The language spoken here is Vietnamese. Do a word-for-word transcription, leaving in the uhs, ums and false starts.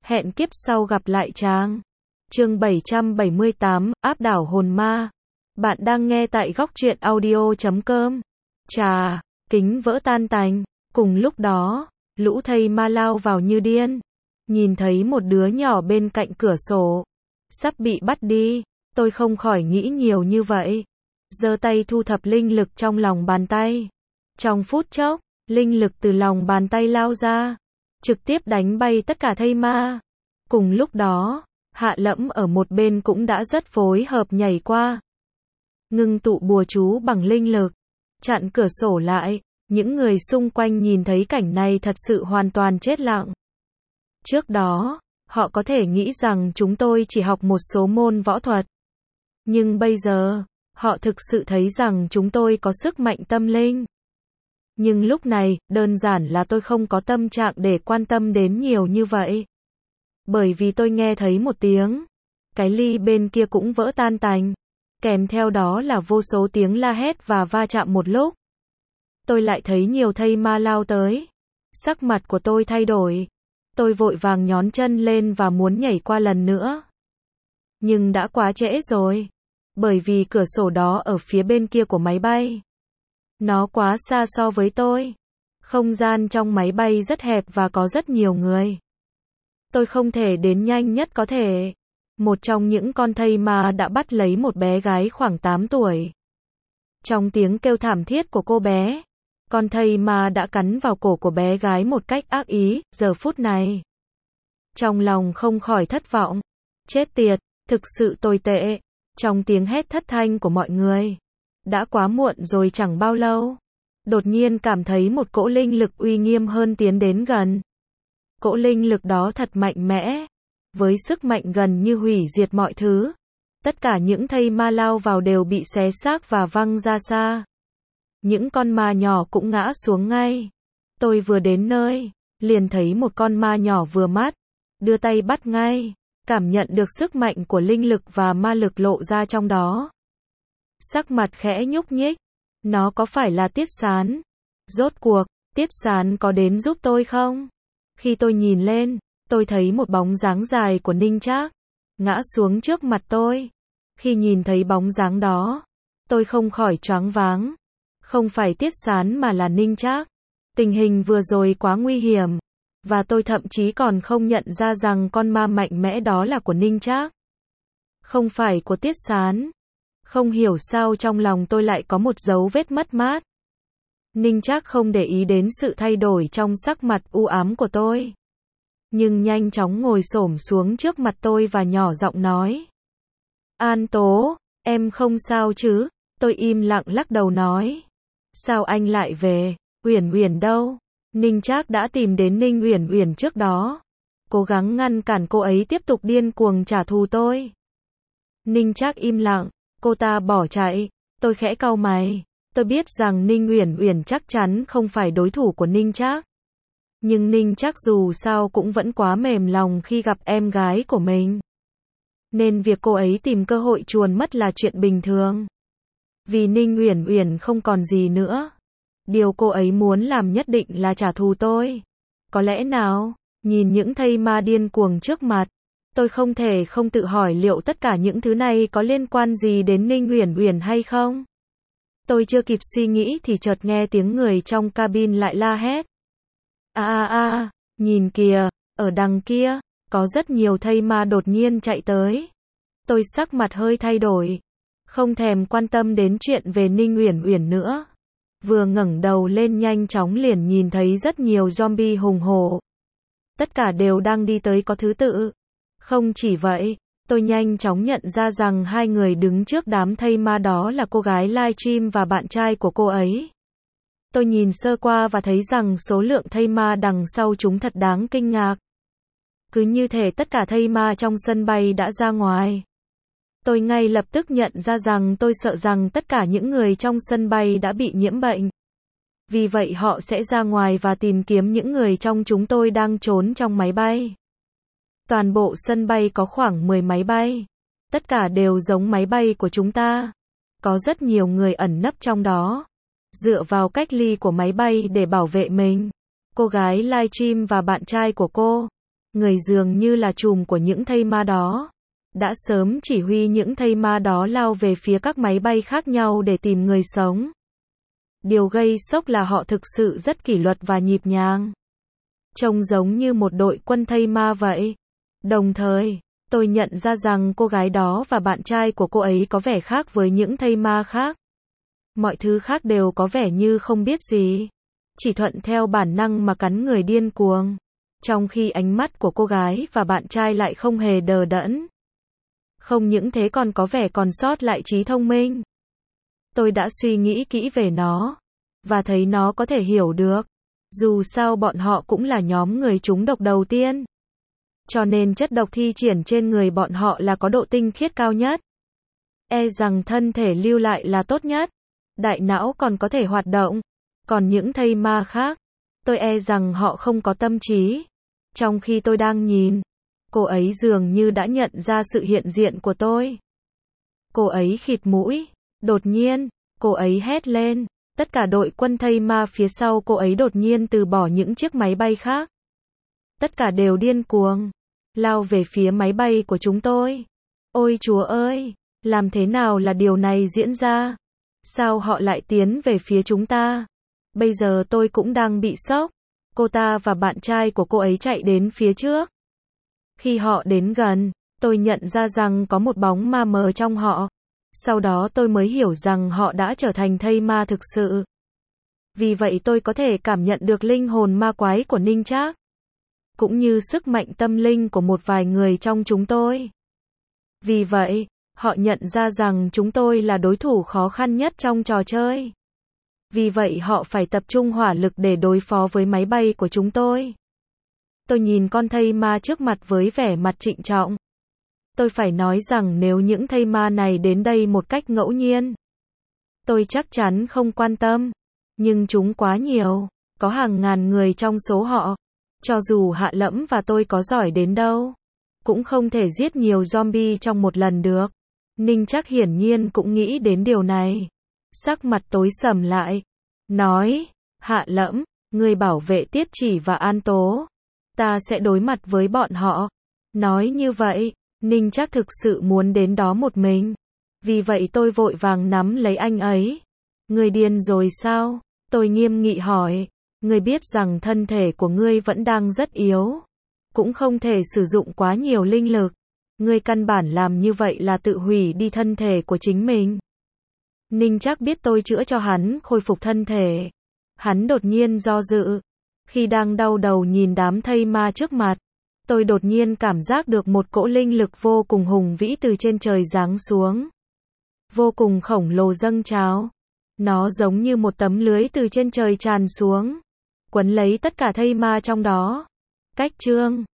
Hẹn kiếp sau gặp lại chàng. Chương bảy trăm bảy mươi tám, áp đảo hồn ma. Bạn đang nghe tại góc truyện audio chấm com. Chà, kính vỡ tan tành. Cùng lúc đó, lũ thây ma lao vào như điên. Nhìn thấy một đứa nhỏ bên cạnh cửa sổ, sắp bị bắt đi, tôi không khỏi nghĩ nhiều như vậy. Giơ tay thu thập linh lực trong lòng bàn tay. Trong phút chốc, linh lực từ lòng bàn tay lao ra, trực tiếp đánh bay tất cả thây ma. Cùng lúc đó, Hạ Lẫm ở một bên cũng đã rất phối hợp nhảy qua, ngưng tụ bùa chú bằng linh lực, chặn cửa sổ lại. Những người xung quanh nhìn thấy cảnh này thật sự hoàn toàn chết lặng. Trước đó, họ có thể nghĩ rằng chúng tôi chỉ học một số môn võ thuật. Nhưng bây giờ, họ thực sự thấy rằng chúng tôi có sức mạnh tâm linh. Nhưng lúc này, đơn giản là tôi không có tâm trạng để quan tâm đến nhiều như vậy. Bởi vì tôi nghe thấy một tiếng, cái ly bên kia cũng vỡ tan tành. Kèm theo đó là vô số tiếng la hét và va chạm một lúc. Tôi lại thấy nhiều thây ma lao tới. Sắc mặt của tôi thay đổi. Tôi vội vàng nhón chân lên và muốn nhảy qua lần nữa. Nhưng đã quá trễ rồi. Bởi vì cửa sổ đó ở phía bên kia của máy bay. Nó quá xa so với tôi. Không gian trong máy bay rất hẹp và có rất nhiều người. Tôi không thể đến nhanh nhất có thể. Một trong những con thây ma đã bắt lấy một bé gái khoảng tám tuổi. Trong tiếng kêu thảm thiết của cô bé, con thây ma đã cắn vào cổ của bé gái một cách ác ý. Giờ phút này, trong lòng không khỏi thất vọng. Chết tiệt, thực sự tồi tệ. Trong tiếng hét thất thanh của mọi người, đã quá muộn rồi chẳng bao lâu. Đột nhiên cảm thấy một cỗ linh lực uy nghiêm hơn tiến đến gần. Cỗ linh lực đó thật mạnh mẽ, với sức mạnh gần như hủy diệt mọi thứ. Tất cả những thây ma lao vào đều bị xé xác và văng ra xa. Những con ma nhỏ cũng ngã xuống ngay. Tôi vừa đến nơi, liền thấy một con ma nhỏ vừa mắt, đưa tay bắt ngay, cảm nhận được sức mạnh của linh lực và ma lực lộ ra trong đó. Sắc mặt khẽ nhúc nhích, nó có phải là Tiết Sán? Rốt cuộc, Tiết Sán có đến giúp tôi không? Khi tôi nhìn lên, tôi thấy một bóng dáng dài của Ninh Trác ngã xuống trước mặt tôi. Khi nhìn thấy bóng dáng đó, tôi không khỏi choáng váng. Không phải Tiết Sán mà là Ninh Trác. Tình hình vừa rồi quá nguy hiểm, và tôi thậm chí còn không nhận ra rằng con ma mạnh mẽ đó là của Ninh Trác, không phải của Tiết Sán. Không hiểu sao trong lòng tôi lại có một dấu vết mất mát. Ninh Trác không để ý đến sự thay đổi trong sắc mặt u ám của tôi, nhưng nhanh chóng ngồi xổm xuống trước mặt tôi và nhỏ giọng nói: An Tố, em không sao chứ? Tôi im lặng lắc đầu nói: Sao anh lại về? Uyển Uyển đâu? Ninh Trác đã tìm đến Ninh Uyển Uyển trước đó, cố gắng ngăn cản cô ấy tiếp tục điên cuồng trả thù tôi. Ninh Trác im lặng, cô ta bỏ chạy. Tôi khẽ cau mày. Tôi biết rằng Ninh Uyển Uyển chắc chắn không phải đối thủ của Ninh Trác. Nhưng Ninh Trác dù sao cũng vẫn quá mềm lòng khi gặp em gái của mình. Nên việc cô ấy tìm cơ hội chuồn mất là chuyện bình thường. Vì Ninh Uyển Uyển không còn gì nữa. Điều cô ấy muốn làm nhất định là trả thù tôi. Có lẽ nào, nhìn những thây ma điên cuồng trước mặt, tôi không thể không tự hỏi liệu tất cả những thứ này có liên quan gì đến Ninh Uyển Uyển hay không? Tôi chưa kịp suy nghĩ thì chợt nghe tiếng người trong cabin lại la hét. A a a, nhìn kìa, ở đằng kia, có rất nhiều thây ma đột nhiên chạy tới. Tôi sắc mặt hơi thay đổi, không thèm quan tâm đến chuyện về Ninh Uyển Uyển nữa. Vừa ngẩng đầu lên nhanh chóng liền nhìn thấy rất nhiều zombie hùng hổ. Tất cả đều đang đi tới có thứ tự. Không chỉ vậy, tôi nhanh chóng nhận ra rằng hai người đứng trước đám thây ma đó là cô gái livestream và bạn trai của cô ấy. Tôi nhìn sơ qua và thấy rằng số lượng thây ma đằng sau chúng thật đáng kinh ngạc. Cứ như thể tất cả thây ma trong sân bay đã ra ngoài. Tôi ngay lập tức nhận ra rằng tôi sợ rằng tất cả những người trong sân bay đã bị nhiễm bệnh. Vì vậy họ sẽ ra ngoài và tìm kiếm những người trong chúng tôi đang trốn trong máy bay. Toàn bộ sân bay có khoảng mười máy bay. Tất cả đều giống máy bay của chúng ta. Có rất nhiều người ẩn nấp trong đó, dựa vào cách ly của máy bay để bảo vệ mình. Cô gái livestream và bạn trai của cô Người dường như là trùm của những thây ma đó, đã sớm chỉ huy những thây ma đó lao về phía các máy bay khác nhau để tìm người sống. Điều gây sốc là họ thực sự rất kỷ luật và nhịp nhàng. Trông giống như một đội quân thây ma vậy. Đồng thời, tôi nhận ra rằng cô gái đó và bạn trai của cô ấy có vẻ khác với những thây ma khác. Mọi thứ khác đều có vẻ như không biết gì, chỉ thuận theo bản năng mà cắn người điên cuồng. Trong khi ánh mắt của cô gái và bạn trai lại không hề đờ đẫn. Không những thế còn có vẻ còn sót lại trí thông minh. Tôi đã suy nghĩ kỹ về nó, và thấy nó có thể hiểu được. Dù sao bọn họ cũng là nhóm người trúng độc đầu tiên. Cho nên chất độc thi triển trên người bọn họ là có độ tinh khiết cao nhất. E rằng thân thể lưu lại là tốt nhất. Đại não còn có thể hoạt động. Còn những thây ma khác, tôi e rằng họ không có tâm trí. Trong khi tôi đang nhìn, cô ấy dường như đã nhận ra sự hiện diện của tôi. Cô ấy khịt mũi. Đột nhiên, cô ấy hét lên. Tất cả đội quân thây ma phía sau cô ấy đột nhiên từ bỏ những chiếc máy bay khác. Tất cả đều điên cuồng, lao về phía máy bay của chúng tôi. Ôi Chúa ơi, làm thế nào là điều này diễn ra? Sao họ lại tiến về phía chúng ta? Bây giờ tôi cũng đang bị sốc. Cô ta và bạn trai của cô ấy chạy đến phía trước. Khi họ đến gần, tôi nhận ra rằng có một bóng ma mờ trong họ. Sau đó tôi mới hiểu rằng họ đã trở thành thây ma thực sự. Vì vậy tôi có thể cảm nhận được linh hồn ma quái của Ninh Trác, cũng như sức mạnh tâm linh của một vài người trong chúng tôi. Vì vậy, họ nhận ra rằng chúng tôi là đối thủ khó khăn nhất trong trò chơi. Vì vậy họ phải tập trung hỏa lực để đối phó với máy bay của chúng tôi. Tôi nhìn con thây ma trước mặt với vẻ mặt trịnh trọng. Tôi phải nói rằng nếu những thây ma này đến đây một cách ngẫu nhiên, tôi chắc chắn không quan tâm. Nhưng chúng quá nhiều, có hàng ngàn người trong số họ. Cho dù Hạ Lẫm và tôi có giỏi đến đâu, cũng không thể giết nhiều zombie trong một lần được. Ninh Trác hiển nhiên cũng nghĩ đến điều này. Sắc mặt tối sầm lại. Nói, Hạ Lẫm, người bảo vệ Tiết Chỉ và An Tố. Ta sẽ đối mặt với bọn họ. Nói như vậy, Ninh Trác thực sự muốn đến đó một mình. Vì vậy tôi vội vàng nắm lấy anh ấy. Người điên rồi sao? Tôi nghiêm nghị hỏi. Ngươi biết rằng thân thể của ngươi vẫn đang rất yếu. Cũng không thể sử dụng quá nhiều linh lực. Ngươi căn bản làm như vậy là tự hủy đi thân thể của chính mình. Ninh Trác biết tôi chữa cho hắn khôi phục thân thể. Hắn đột nhiên do dự. Khi đang đau đầu nhìn đám thây ma trước mặt, tôi đột nhiên cảm giác được một cỗ linh lực vô cùng hùng vĩ từ trên trời giáng xuống. Vô cùng khổng lồ dâng trào. Nó giống như một tấm lưới từ trên trời tràn xuống, quấn lấy tất cả thây ma trong đó. Cách chương